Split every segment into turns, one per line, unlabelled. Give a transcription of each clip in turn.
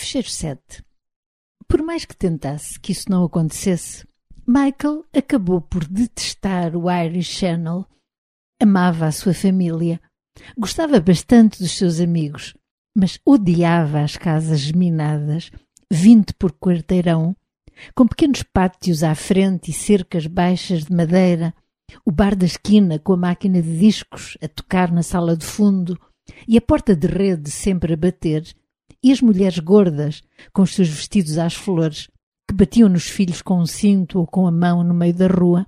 Fecheiro 7. Por mais que tentasse que isso não acontecesse, Michael acabou por detestar o Irish Channel. Amava a sua família, gostava bastante dos seus amigos, mas odiava as casas geminadas, 20 por quarteirão, com pequenos pátios à frente e cercas baixas de madeira, o bar da esquina com a máquina de discos a tocar na sala de fundo e a porta de rede sempre a bater, e as mulheres gordas com os seus vestidos às flores, que batiam nos filhos com um cinto ou com a mão no meio da rua.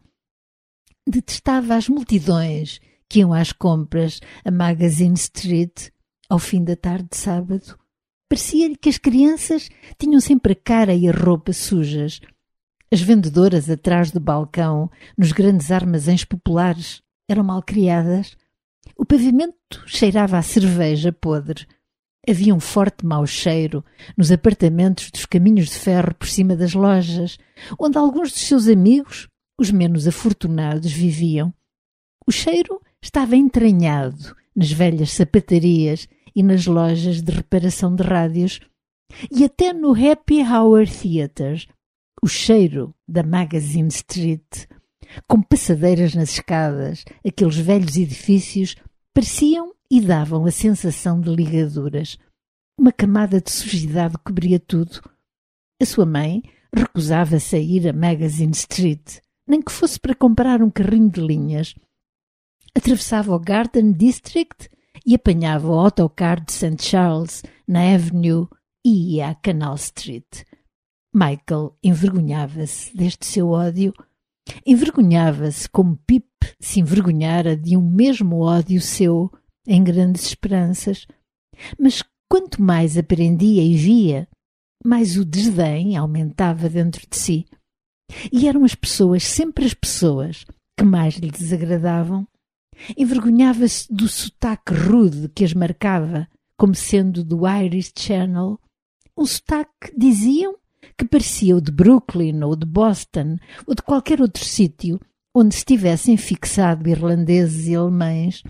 Detestava as multidões que iam às compras a Magazine Street ao fim da tarde de sábado. Parecia-lhe que as crianças tinham sempre a cara e a roupa sujas. As vendedoras atrás do balcão, nos grandes armazéns populares, eram malcriadas. O pavimento cheirava a cerveja podre. Havia um forte mau cheiro nos apartamentos dos caminhos de ferro por cima das lojas, onde alguns dos seus amigos, os menos afortunados, viviam. O cheiro estava entranhado nas velhas sapatarias e nas lojas de reparação de rádios, e até no Happy Hour Theatre, o cheiro da Magazine Street, com passadeiras nas escadas, aqueles velhos edifícios pareciam e davam a sensação de ligaduras. Uma camada de sujidade cobria tudo. A sua mãe recusava-se a ir a Magazine Street, nem que fosse para comprar um carrinho de linhas. Atravessava o Garden District e apanhava o autocarro de St. Charles na Avenue e ia à Canal Street. Michael envergonhava-se deste seu ódio. Envergonhava-se como Pip se envergonhara de um mesmo ódio seu em Grandes Esperanças. Mas quanto mais aprendia e via, mais o desdém aumentava dentro de si. E eram as pessoas, sempre as pessoas, que mais lhe desagradavam. Envergonhava-se do sotaque rude que as marcava, como sendo do Irish Channel. Um sotaque, diziam, que parecia o de Brooklyn ou de Boston ou de qualquer outro sítio onde estivessem fixado irlandeses e alemães.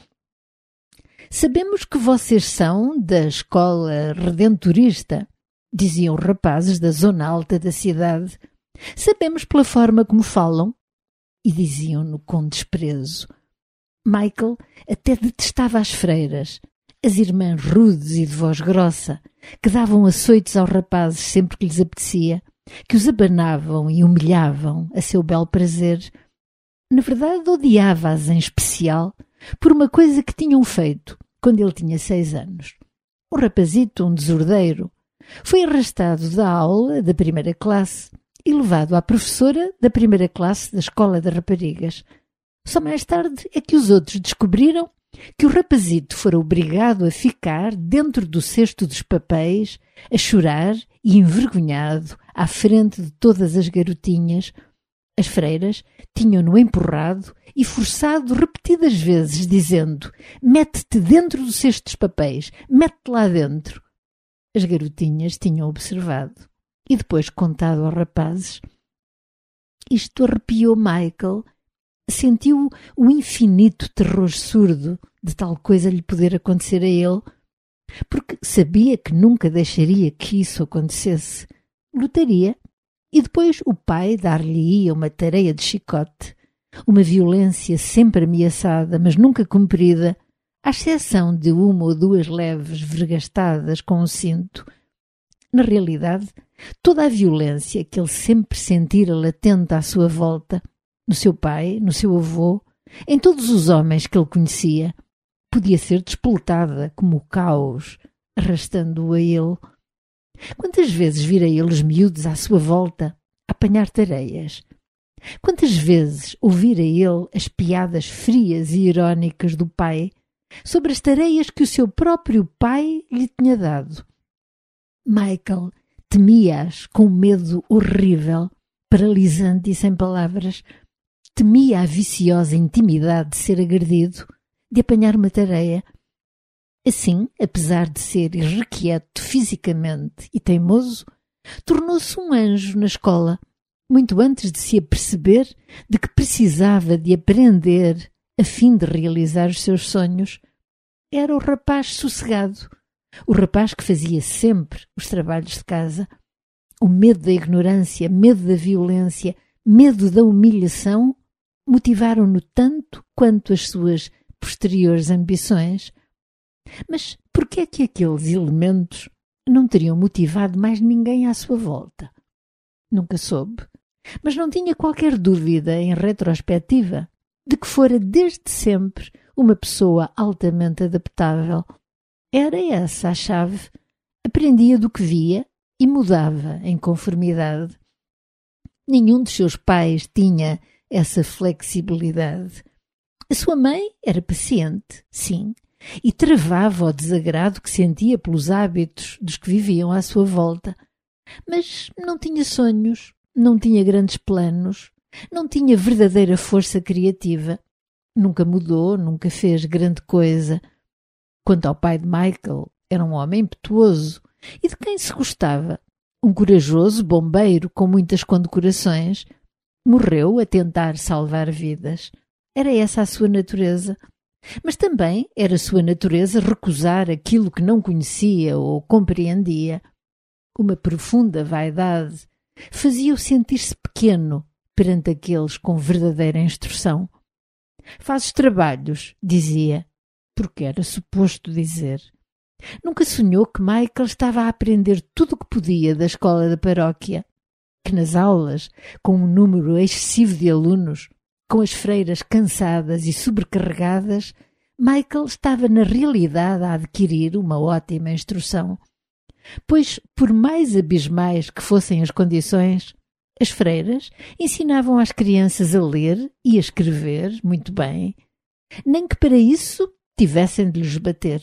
Sabemos que vocês são da escola redentorista, diziam os rapazes da zona alta da cidade. Sabemos pela forma como falam, e diziam-no com desprezo. Michael até detestava as freiras, as irmãs rudes e de voz grossa, que davam açoites aos rapazes sempre que lhes apetecia, que os abanavam e humilhavam a seu belo prazer. Na verdade, odiava-as em especial por uma coisa que tinham feito quando ele tinha 6 anos. Um rapazito, um desordeiro, foi arrastado da aula da primeira classe e levado à professora da primeira classe da escola de raparigas. Só mais tarde é que os outros descobriram que o rapazito fora obrigado a ficar dentro do cesto dos papéis, a chorar e envergonhado à frente de todas as garotinhas. As freiras tinham-no empurrado e forçado repetidas vezes, dizendo: mete-te dentro do cesto dos papéis, mete-te lá dentro. As garotinhas tinham observado e depois contado aos rapazes. Isto arrepiou Michael. Sentiu o infinito terror surdo de tal coisa lhe poder acontecer a ele, porque sabia que nunca deixaria que isso acontecesse. Lutaria, e depois o pai dar-lhe-ia uma tareia de chicote, uma violência sempre ameaçada, mas nunca cumprida, à exceção de 1 ou 2 leves vergastadas com o cinto. Na realidade, toda a violência que ele sempre sentira latente à sua volta, no seu pai, no seu avô, em todos os homens que ele conhecia, podia ser despoletada como o caos, arrastando-o a ele. Quantas vezes vira ele os miúdos à sua volta a apanhar tareias? Quantas vezes ouvira ele as piadas frias e irónicas do pai sobre as tareias que o seu próprio pai lhe tinha dado? Michael temia-as com um medo horrível, paralisante e sem palavras. Temia a viciosa intimidade de ser agredido, de apanhar uma tareia. Assim, apesar de ser irrequieto fisicamente e teimoso, tornou-se um anjo na escola, muito antes de se aperceber de que precisava de aprender a fim de realizar os seus sonhos. Era o rapaz sossegado, o rapaz que fazia sempre os trabalhos de casa. O medo da ignorância, medo da violência, medo da humilhação motivaram-no tanto quanto as suas posteriores ambições. Mas por que é que aqueles elementos não teriam motivado mais ninguém à sua volta? Nunca soube, mas não tinha qualquer dúvida, em retrospectiva, de que fora desde sempre uma pessoa altamente adaptável. Era essa a chave. Aprendia do que via e mudava em conformidade. Nenhum dos seus pais tinha essa flexibilidade. A sua mãe era paciente, sim, e travava o desagrado que sentia pelos hábitos dos que viviam à sua volta. Mas não tinha sonhos, não tinha grandes planos, não tinha verdadeira força criativa. Nunca mudou, nunca fez grande coisa. Quanto ao pai de Michael, era um homem impetuoso e de quem se gostava. Um corajoso bombeiro com muitas condecorações. Morreu a tentar salvar vidas. Era essa a sua natureza. Mas também era sua natureza recusar aquilo que não conhecia ou compreendia. Uma profunda vaidade fazia-o sentir-se pequeno perante aqueles com verdadeira instrução. Fazes trabalhos, dizia, porque era suposto dizer. Nunca sonhou que Michael estava a aprender tudo o que podia da escola da paróquia, que nas aulas, com um número excessivo de alunos, com as freiras cansadas e sobrecarregadas, Michael estava na realidade a adquirir uma ótima instrução. Pois, por mais abismais que fossem as condições, as freiras ensinavam às crianças a ler e a escrever muito bem, nem que para isso tivessem de lhes bater.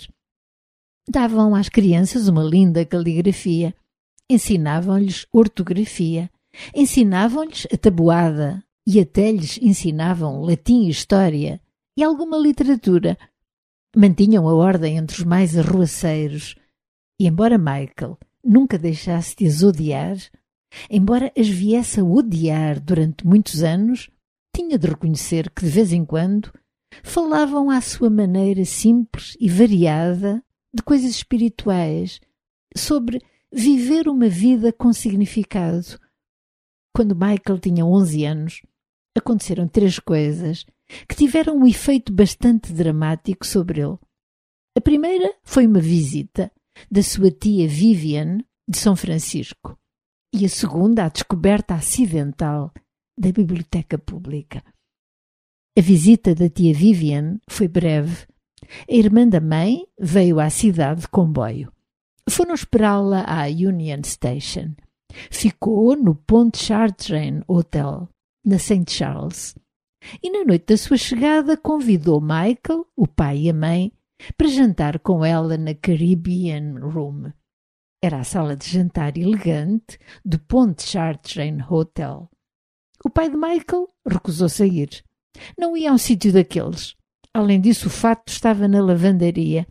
Davam às crianças uma linda caligrafia, ensinavam-lhes ortografia, ensinavam-lhes a tabuada e até lhes ensinavam latim e história e alguma literatura. Mantinham a ordem entre os mais arruaceiros e, embora Michael nunca deixasse de as odiar, embora as viesse a odiar durante muitos anos, tinha de reconhecer que de vez em quando falavam à sua maneira simples e variada de coisas espirituais, sobre viver uma vida com significado. Quando Michael tinha 11 anos, aconteceram 3 coisas que tiveram um efeito bastante dramático sobre ele. A primeira foi uma visita da sua tia Vivian de São Francisco e a segunda a descoberta acidental da biblioteca pública. A visita da tia Vivian foi breve. A irmã da mãe veio à cidade de comboio. Foram esperá-la à Union Station. Ficou no Pontchartrain Hotel, na St. Charles. E na noite da sua chegada convidou Michael, o pai e a mãe, para jantar com ela na Caribbean Room. Era a sala de jantar elegante do Pontchartrain Hotel. O pai de Michael recusou-se a ir. Não ia a um sítio daqueles. Além disso, o fato estava na lavandaria.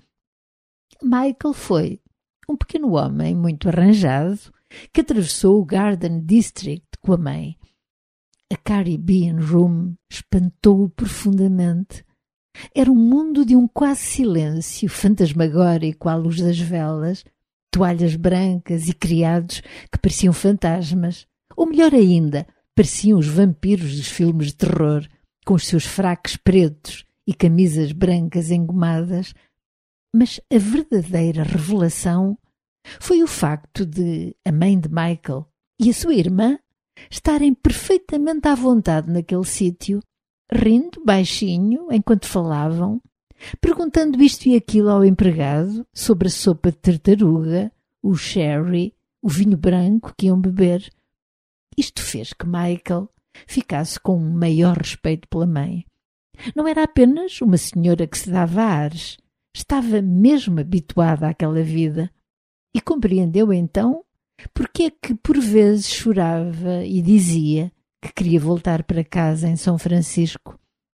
Michael foi um pequeno homem muito arranjado que atravessou o Garden District com a mãe. A Caribbean Room espantou-o profundamente. Era um mundo de um quase silêncio fantasmagórico à luz das velas, toalhas brancas e criados que pareciam fantasmas, ou melhor ainda, pareciam os vampiros dos filmes de terror, com os seus fracos pretos e camisas brancas engomadas. Mas a verdadeira revelação foi o facto de a mãe de Michael e a sua irmã estarem perfeitamente à vontade naquele sítio, rindo baixinho enquanto falavam, perguntando isto e aquilo ao empregado sobre a sopa de tartaruga, o sherry, o vinho branco que iam beber. Isto fez que Michael ficasse com um maior respeito pela mãe. Não era apenas uma senhora que se dava ares, estava mesmo habituada àquela vida e compreendeu então porque é que por vezes chorava e dizia que queria voltar para casa em São Francisco.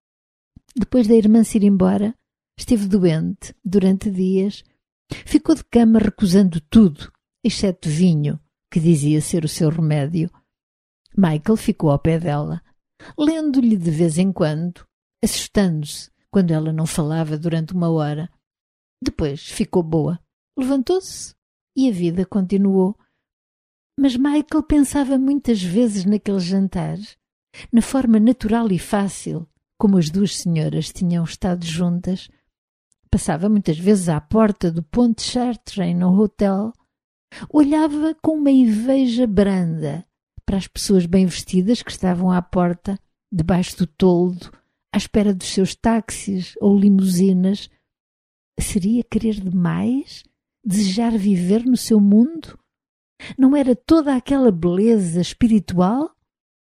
Depois da irmã se ir embora, esteve doente durante dias. Ficou de cama recusando tudo, exceto vinho, que dizia ser o seu remédio. Michael ficou ao pé dela, lendo-lhe de vez em quando, assustando-se quando ela não falava durante uma hora. Depois ficou boa Levantou-se e a vida continuou. Mas Michael pensava muitas vezes naquele jantar, na forma natural e fácil como as duas senhoras tinham estado juntas. Passava muitas vezes à porta do Ponte Chartrain no hotel. Olhava com uma inveja branda para as pessoas bem vestidas que estavam à porta, debaixo do toldo, à espera dos seus táxis ou limusinas. Seria querer demais? Desejar viver no seu mundo? Não era toda aquela beleza espiritual?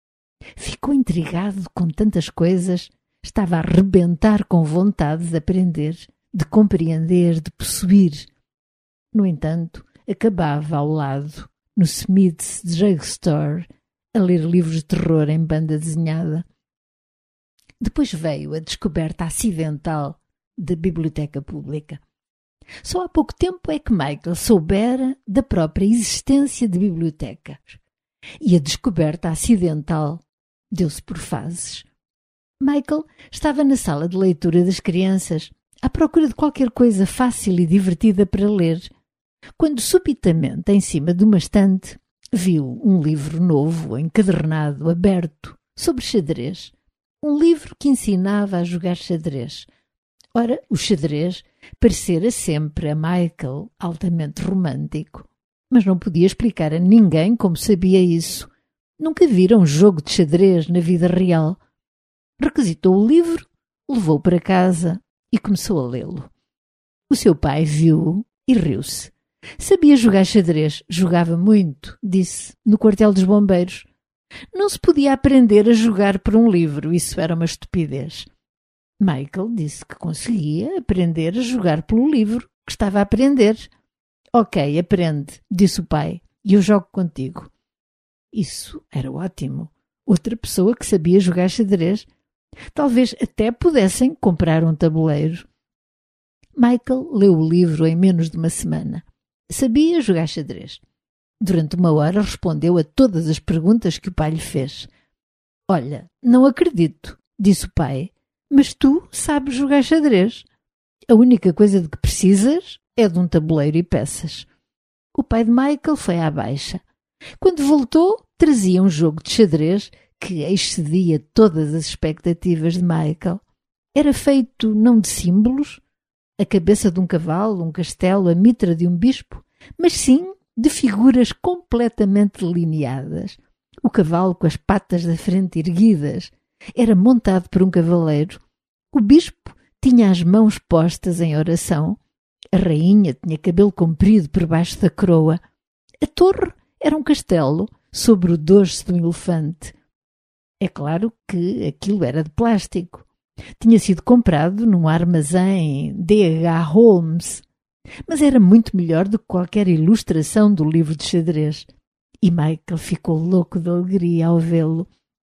Ficou intrigado com tantas coisas. Estava a rebentar com vontade de aprender, de compreender, de possuir. No entanto, acabava ao lado, no Smith's Drugstore, a ler livros de terror em banda desenhada. Depois veio a descoberta acidental da biblioteca pública. Só há pouco tempo é que Michael soubera da própria existência de bibliotecas. E a descoberta acidental deu-se por fases. Michael estava na sala de leitura das crianças, à procura de qualquer coisa fácil e divertida para ler, quando subitamente, em cima de uma estante, viu um livro novo, encadernado, aberto, sobre xadrez. Um livro que ensinava a jogar xadrez. Ora, o xadrez parecera sempre a Michael altamente romântico, mas não podia explicar a ninguém como sabia isso. Nunca vira um jogo de xadrez na vida real. Requisitou o livro, levou-o para casa e começou a lê-lo. O seu pai viu-o e riu-se. Sabia jogar xadrez, jogava muito, disse, no quartel dos bombeiros. Não se podia aprender a jogar por um livro, isso era uma estupidez. Michael disse que conseguia aprender a jogar pelo livro que estava a aprender. Ok, aprende, disse o pai, e eu jogo contigo. Isso era ótimo. Outra pessoa que sabia jogar xadrez. Talvez até pudessem comprar um tabuleiro. Michael leu o livro em menos de uma semana. Sabia jogar xadrez. Durante uma hora respondeu a todas as perguntas que o pai lhe fez. Olha, não acredito, disse o pai, mas tu sabes jogar xadrez. A única coisa de que precisas é de um tabuleiro e peças. O pai de Michael foi à baixa. Quando voltou, trazia um jogo de xadrez que excedia todas as expectativas de Michael. Era feito não de símbolos, a cabeça de um cavalo, um castelo, a mitra de um bispo, mas sim de figuras completamente delineadas. O cavalo com as patas da frente erguidas era montado por um cavaleiro. O bispo tinha as mãos postas em oração. A rainha tinha cabelo comprido por baixo da coroa. A torre era um castelo sobre o dorso de um elefante. É claro que aquilo era de plástico. Tinha sido comprado num armazém D.H. Holmes, mas era muito melhor do que qualquer ilustração do livro de xadrez. E Michael ficou louco de alegria ao vê-lo.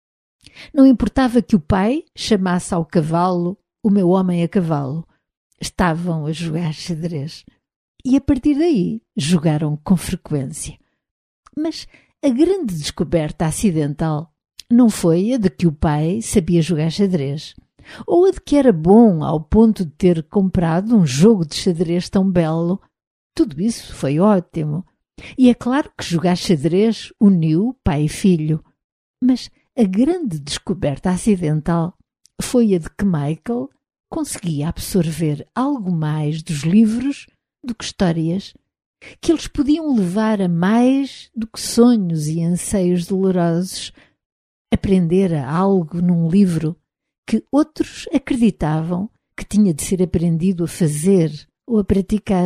Não importava que o pai chamasse ao cavalo o meu homem a cavalo. Estavam a jogar xadrez. E a partir daí jogaram com frequência. Mas a grande descoberta acidental não foi a de que o pai sabia jogar xadrez, ou a de que era bom ao ponto de ter comprado um jogo de xadrez tão belo. Tudo isso foi ótimo. E é claro que jogar xadrez uniu pai e filho. Mas a grande descoberta acidental foi a de que Michael conseguia absorver algo mais dos livros do que histórias, que eles podiam levar a mais do que sonhos e anseios dolorosos. Aprendera algo num livro que outros acreditavam que tinha de ser aprendido a fazer ou a praticar.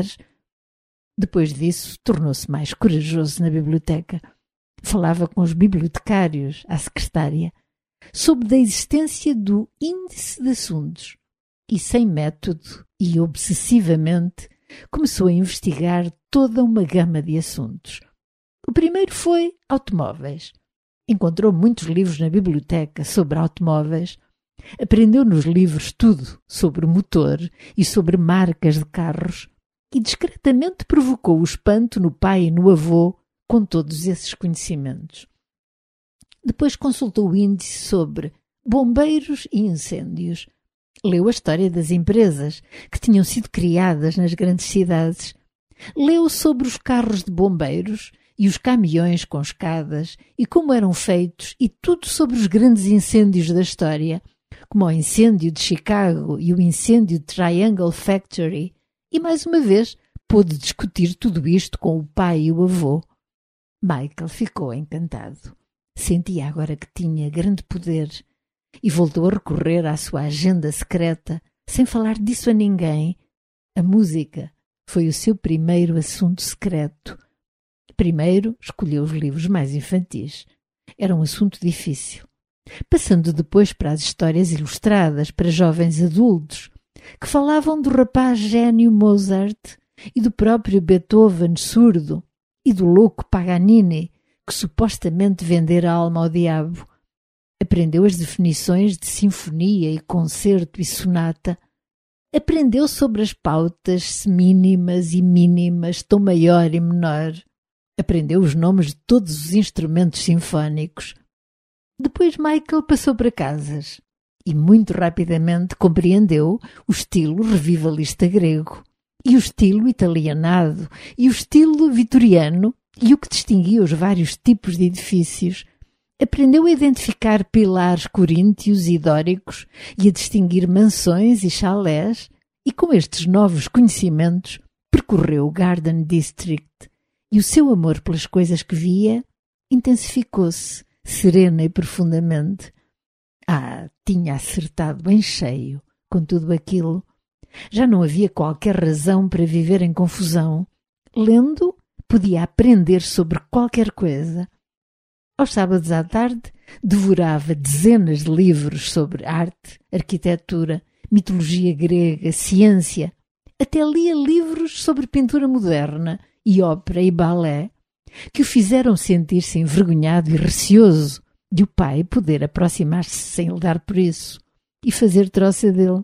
Depois disso, tornou-se mais corajoso na biblioteca. Falava com os bibliotecários, à secretária, soube da existência do índice de assuntos e, sem método e obsessivamente, começou a investigar toda uma gama de assuntos. O primeiro foi automóveis. Encontrou muitos livros na biblioteca sobre automóveis. Aprendeu nos livros tudo sobre o motor e sobre marcas de carros e discretamente provocou o espanto no pai e no avô com todos esses conhecimentos. Depois consultou o índice sobre bombeiros e incêndios. Leu a história das empresas que tinham sido criadas nas grandes cidades. Leu sobre os carros de bombeiros e os caminhões com escadas e como eram feitos e tudo sobre os grandes incêndios da história, como o incêndio de Chicago e o incêndio de Triangle Factory, e mais uma vez pôde discutir tudo isto com o pai e o avô. Michael ficou encantado. Sentia agora que tinha grande poder e voltou a recorrer à sua agenda secreta, sem falar disso a ninguém. A música foi o seu primeiro assunto secreto. Primeiro escolheu os livros mais infantis. Era um assunto difícil. Passando depois para as histórias ilustradas para jovens adultos, que falavam do rapaz gênio Mozart e do próprio Beethoven surdo e do louco Paganini, que supostamente vendera a alma ao diabo. Aprendeu as definições de sinfonia e concerto e sonata. Aprendeu sobre as pautas mínimas e mínimas, tom maior e menor. Aprendeu os nomes de todos os instrumentos sinfónicos. Depois Michael passou para casas e muito rapidamente compreendeu o estilo revivalista grego e o estilo italianado e o estilo vitoriano e o que distinguia os vários tipos de edifícios. Aprendeu a identificar pilares coríntios e dóricos e a distinguir mansões e chalés, e com estes novos conhecimentos percorreu o Garden District e o seu amor pelas coisas que via intensificou-se, serena e profundamente. Tinha acertado em cheio com tudo aquilo. Já não havia qualquer razão para viver em confusão. Lendo, podia aprender sobre qualquer coisa. Aos sábados à tarde, devorava dezenas de livros sobre arte, arquitetura, mitologia grega, ciência. Até lia livros sobre pintura moderna e ópera e balé, que o fizeram sentir-se envergonhado e receoso de o pai poder aproximar-se sem lhe dar por isso e fazer troça dele.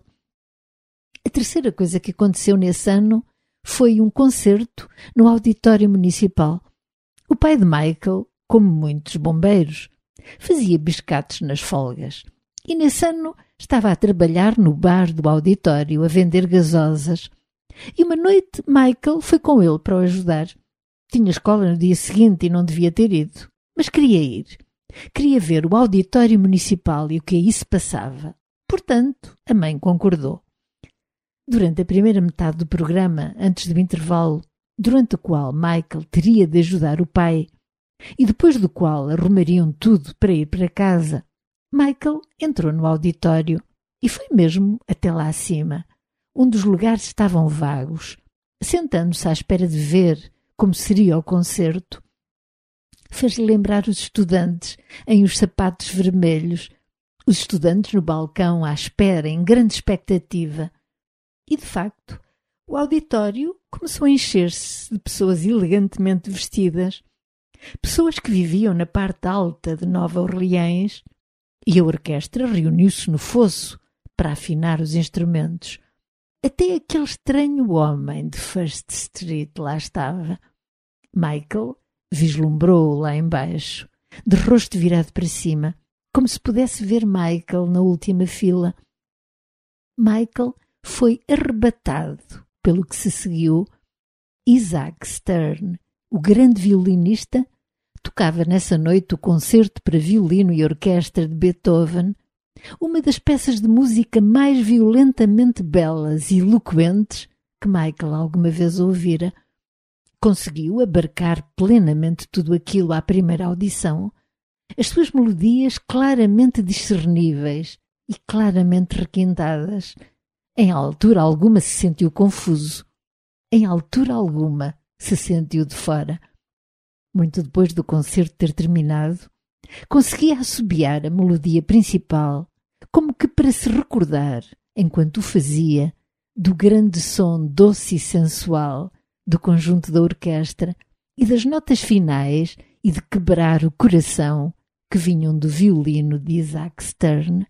A terceira coisa que aconteceu nesse ano foi um concerto no auditório municipal. O pai de Michael, como muitos bombeiros, fazia biscates nas folgas e nesse ano estava a trabalhar no bar do auditório a vender gasosas. E uma noite Michael foi com ele para o ajudar. Tinha escola no dia seguinte e não devia ter ido, mas queria ir. Queria ver o auditório municipal e o que aí se passava. Portanto, a mãe concordou. Durante a primeira metade do programa, antes do intervalo, durante o qual Michael teria de ajudar o pai, e depois do qual arrumariam tudo para ir para casa, Michael entrou no auditório e foi mesmo até lá acima, onde os lugares estavam vagos, sentando-se à espera de ver como seria o concerto. Fez-lhe lembrar os estudantes em os sapatos vermelhos, os estudantes no balcão à espera, em grande expectativa. E, de facto, o auditório começou a encher-se de pessoas elegantemente vestidas, pessoas que viviam na parte alta de Nova Orleans, e a orquestra reuniu-se no fosso para afinar os instrumentos. Até aquele estranho homem de First Street lá estava. Michael vislumbrou-o lá embaixo, de rosto virado para cima, como se pudesse ver Michael na última fila. Michael foi arrebatado pelo que se seguiu. Isaac Stern, o grande violinista, tocava nessa noite o concerto para violino e orquestra de Beethoven, uma das peças de música mais violentamente belas e eloquentes que Michael alguma vez ouvira. Conseguiu abarcar plenamente tudo aquilo à primeira audição, as suas melodias claramente discerníveis e claramente requintadas. Em altura alguma se sentiu confuso, em altura alguma se sentiu de fora. Muito depois do concerto ter terminado, conseguia assobiar a melodia principal, como que para se recordar, enquanto o fazia, do grande som doce e sensual do conjunto da orquestra e das notas finais e de quebrar o coração que vinham do violino de Isaac Stern.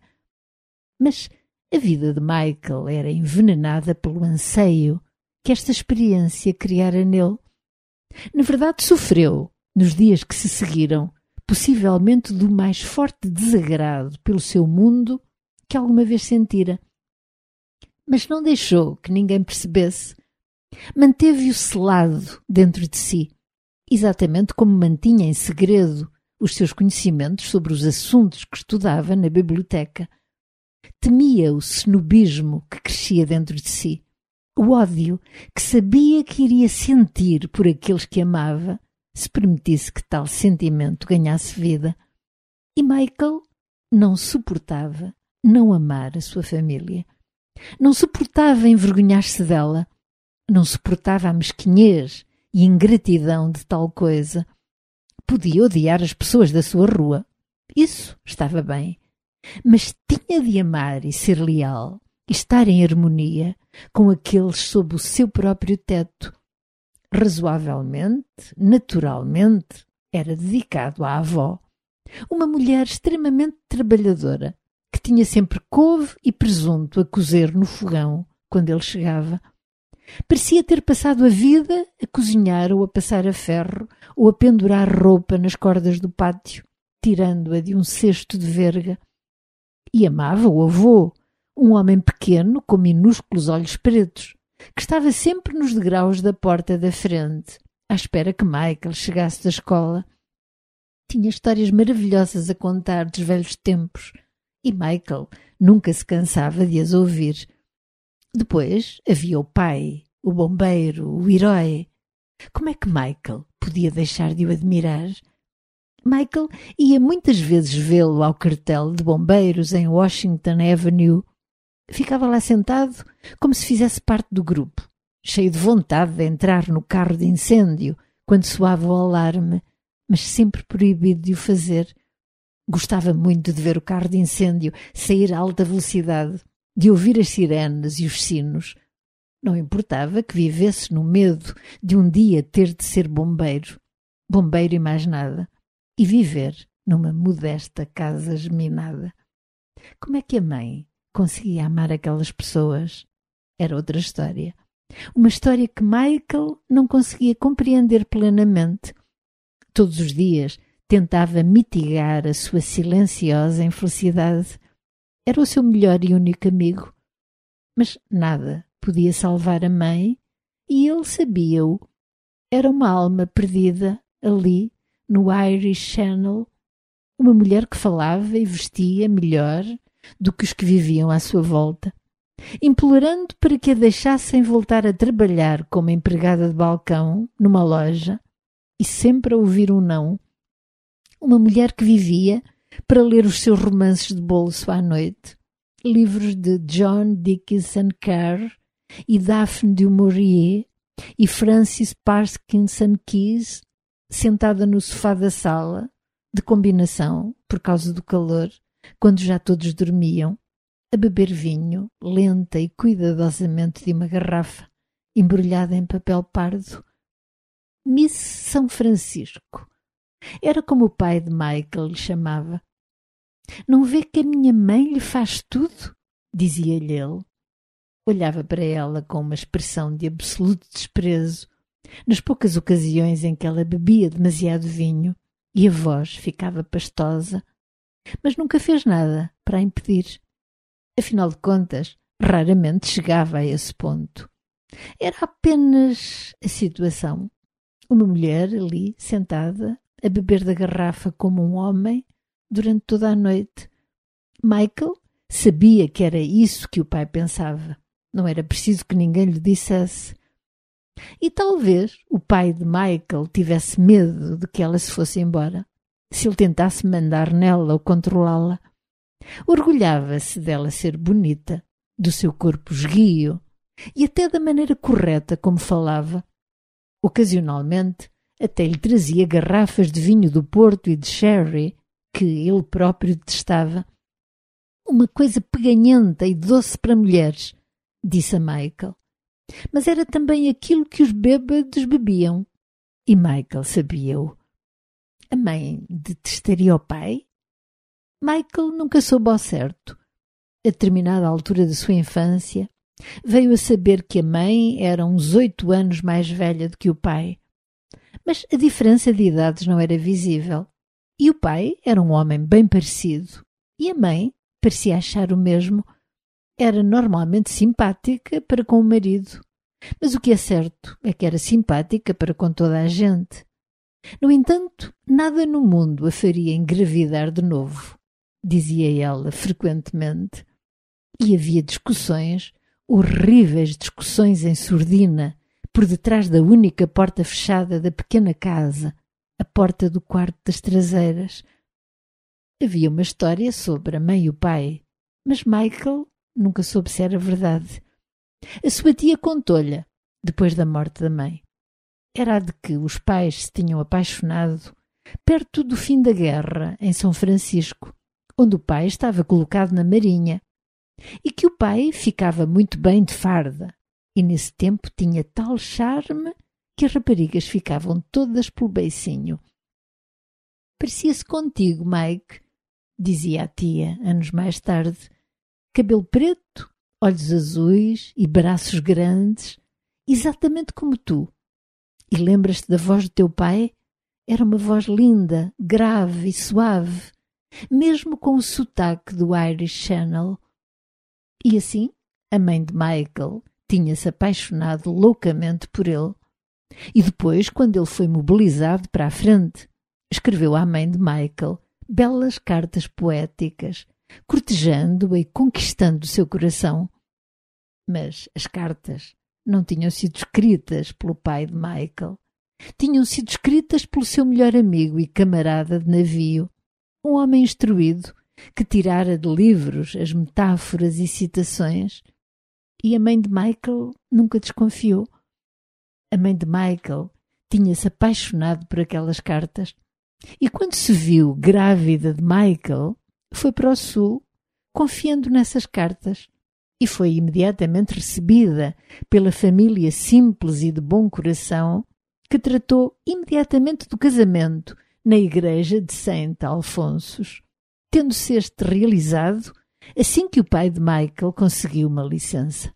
Mas a vida de Michael era envenenada pelo anseio que esta experiência criara nele. Na verdade, sofreu, nos dias que se seguiram, possivelmente do mais forte desagrado pelo seu mundo que alguma vez sentira. Mas não deixou que ninguém percebesse. Manteve-o selado dentro de si, exatamente como mantinha em segredo os seus conhecimentos sobre os assuntos que estudava na biblioteca. Temia o snobismo que crescia dentro de si, o ódio que sabia que iria sentir por aqueles que amava, se permitisse que tal sentimento ganhasse vida. E Michael não suportava não amar a sua família. Não suportava envergonhar-se dela. Não suportava a mesquinhez e ingratidão de tal coisa. Podia odiar as pessoas da sua rua. Isso estava bem. Mas tinha de amar e ser leal e estar em harmonia com aqueles sob o seu próprio teto. Razoavelmente, naturalmente, era dedicado à avó. Uma mulher extremamente trabalhadora, que tinha sempre couve e presunto a cozer no fogão quando ele chegava. Parecia ter passado a vida a cozinhar ou a passar a ferro ou a pendurar roupa nas cordas do pátio, tirando-a de um cesto de verga. E amava o avô, um homem pequeno com minúsculos olhos pretos, que estava sempre nos degraus da porta da frente, à espera que Michael chegasse da escola. Tinha histórias maravilhosas a contar dos velhos tempos, e Michael nunca se cansava de as ouvir. Depois havia o pai, o bombeiro, o herói. Como é que Michael podia deixar de o admirar? Michael ia muitas vezes vê-lo ao cartel de bombeiros em Washington Avenue. Ficava lá sentado como se fizesse parte do grupo, cheio de vontade de entrar no carro de incêndio quando soava o alarme, mas sempre proibido de o fazer. Gostava muito de ver o carro de incêndio sair a alta velocidade, de ouvir as sirenes e os sinos. Não importava que vivesse no medo de um dia ter de ser bombeiro e mais nada, e viver numa modesta casa geminada. Como é que a mãe conseguia amar aquelas pessoas? Era outra história. Uma história que Michael não conseguia compreender plenamente. Todos os dias tentava mitigar a sua silenciosa infelicidade. Era o seu melhor e único amigo. Mas nada podia salvar a mãe, e ele sabia-o. Era uma alma perdida ali, no Irish Channel, uma mulher que falava e vestia melhor do que os que viviam à sua volta, implorando para que a deixassem voltar a trabalhar como empregada de balcão numa loja, e sempre a ouvir um não. Uma mulher que vivia para ler os seus romances de bolso à noite, livros de John Dickinson Carr e Daphne du Maurier e Francis Parkinson Keys, sentada no sofá da sala, de combinação, por causa do calor, quando já todos dormiam, a beber vinho, lenta e cuidadosamente de uma garrafa, embrulhada em papel pardo. Miss São Francisco. Era como o pai de Michael lhe chamava. Não vê que a minha mãe lhe faz tudo? Dizia-lhe ele. Olhava para ela com uma expressão de absoluto desprezo, nas poucas ocasiões em que ela bebia demasiado vinho e a voz ficava pastosa, mas nunca fez nada para a impedir. Afinal de contas, raramente chegava a esse ponto. Era apenas a situação. Uma mulher ali, sentada, a beber da garrafa como um homem, durante toda a noite. Michael sabia que era isso que o pai pensava. Não era preciso que ninguém lhe dissesse. E talvez o pai de Michael tivesse medo de que ela se fosse embora, se ele tentasse mandar nela ou controlá-la. Orgulhava-se dela ser bonita, do seu corpo esguio e até da maneira correta como falava. Ocasionalmente, até lhe trazia garrafas de vinho do Porto e de sherry, que ele próprio detestava. Uma coisa peganhenta e doce para mulheres, disse a Michael. Mas era também aquilo que os bêbados bebiam. E Michael sabia-o. A mãe detestaria o pai? Michael nunca soube ao certo. A determinada altura da sua infância, veio a saber que a mãe era uns 8 anos mais velha do que o pai. Mas a diferença de idades não era visível. E o pai era um homem bem parecido. E a mãe parecia achar o mesmo. Era normalmente simpática para com o marido. Mas o que é certo é que era simpática para com toda a gente. No entanto, nada no mundo a faria engravidar de novo, dizia ela frequentemente. E havia discussões, horríveis discussões em surdina, por detrás da única porta fechada da pequena casa, a porta do quarto das traseiras. Havia uma história sobre a mãe e o pai, mas Michael nunca soube se era verdade. A sua tia contou-lhe, depois da morte da mãe. Era a de que os pais se tinham apaixonado perto do fim da guerra, em São Francisco, onde o pai estava colocado na marinha, e que o pai ficava muito bem de farda, e nesse tempo tinha tal charme que as raparigas ficavam todas pelo beicinho. Parecia-se contigo, Mike, dizia a tia, anos mais tarde. Cabelo preto, olhos azuis e braços grandes, exatamente como tu. E lembras-te da voz do teu pai? Era uma voz linda, grave e suave, mesmo com o sotaque do Irish Channel. E assim, a mãe de Michael tinha-se apaixonado loucamente por ele. E depois, quando ele foi mobilizado para a frente, escreveu à mãe de Michael belas cartas poéticas, cortejando-a e conquistando o seu coração. Mas as cartas não tinham sido escritas pelo pai de Michael. Tinham sido escritas pelo seu melhor amigo e camarada de navio, um homem instruído que tirara de livros as metáforas e citações. E a mãe de Michael nunca desconfiou. A mãe de Michael tinha-se apaixonado por aquelas cartas. E quando se viu grávida de Michael, foi para o sul, confiando nessas cartas. E foi imediatamente recebida pela família simples e de bom coração, que tratou imediatamente do casamento na igreja de Saint Alfonsos, tendo-se este realizado assim que o pai de Michael conseguiu uma licença.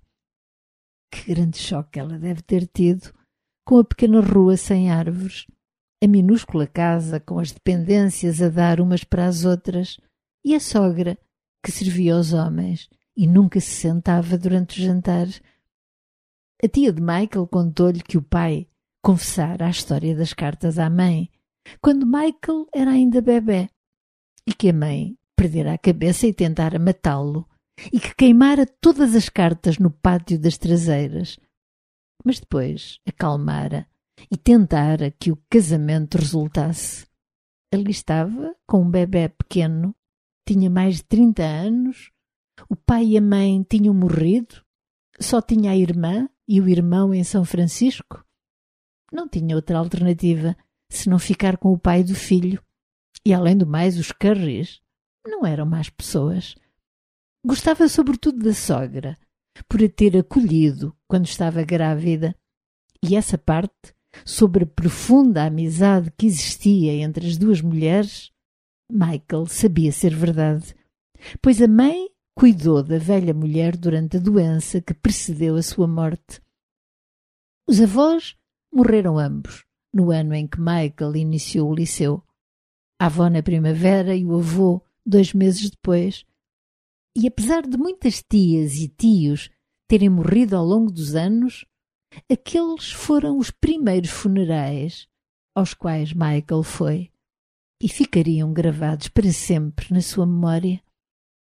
Que grande choque ela deve ter tido com a pequena rua sem árvores, a minúscula casa com as dependências a dar umas para as outras e a sogra que servia aos homens e nunca se sentava durante o jantar. A tia de Michael contou-lhe que o pai confessara a história das cartas à mãe, quando Michael era ainda bebé, e que a mãe perdera a cabeça e tentara matá-lo, e que queimara todas as cartas no pátio das traseiras. Mas depois acalmara e tentara que o casamento resultasse. Ali estava, com um bebé pequeno, tinha mais de 30 anos, o pai e a mãe tinham morrido, só tinha a irmã e o irmão em São Francisco. Não tinha outra alternativa senão ficar com o pai do filho. E além do mais, os Currys não eram más pessoas. Gostava sobretudo da sogra, por a ter acolhido quando estava grávida. E essa parte, sobre a profunda amizade que existia entre as duas mulheres, Michael sabia ser verdade, pois a mãe cuidou da velha mulher durante a doença que precedeu a sua morte. Os avós morreram ambos, no ano em que Michael iniciou o liceu. A avó na primavera e o avô 2 meses depois. E apesar de muitas tias e tios terem morrido ao longo dos anos, aqueles foram os primeiros funerais aos quais Michael foi e ficariam gravados para sempre na sua memória.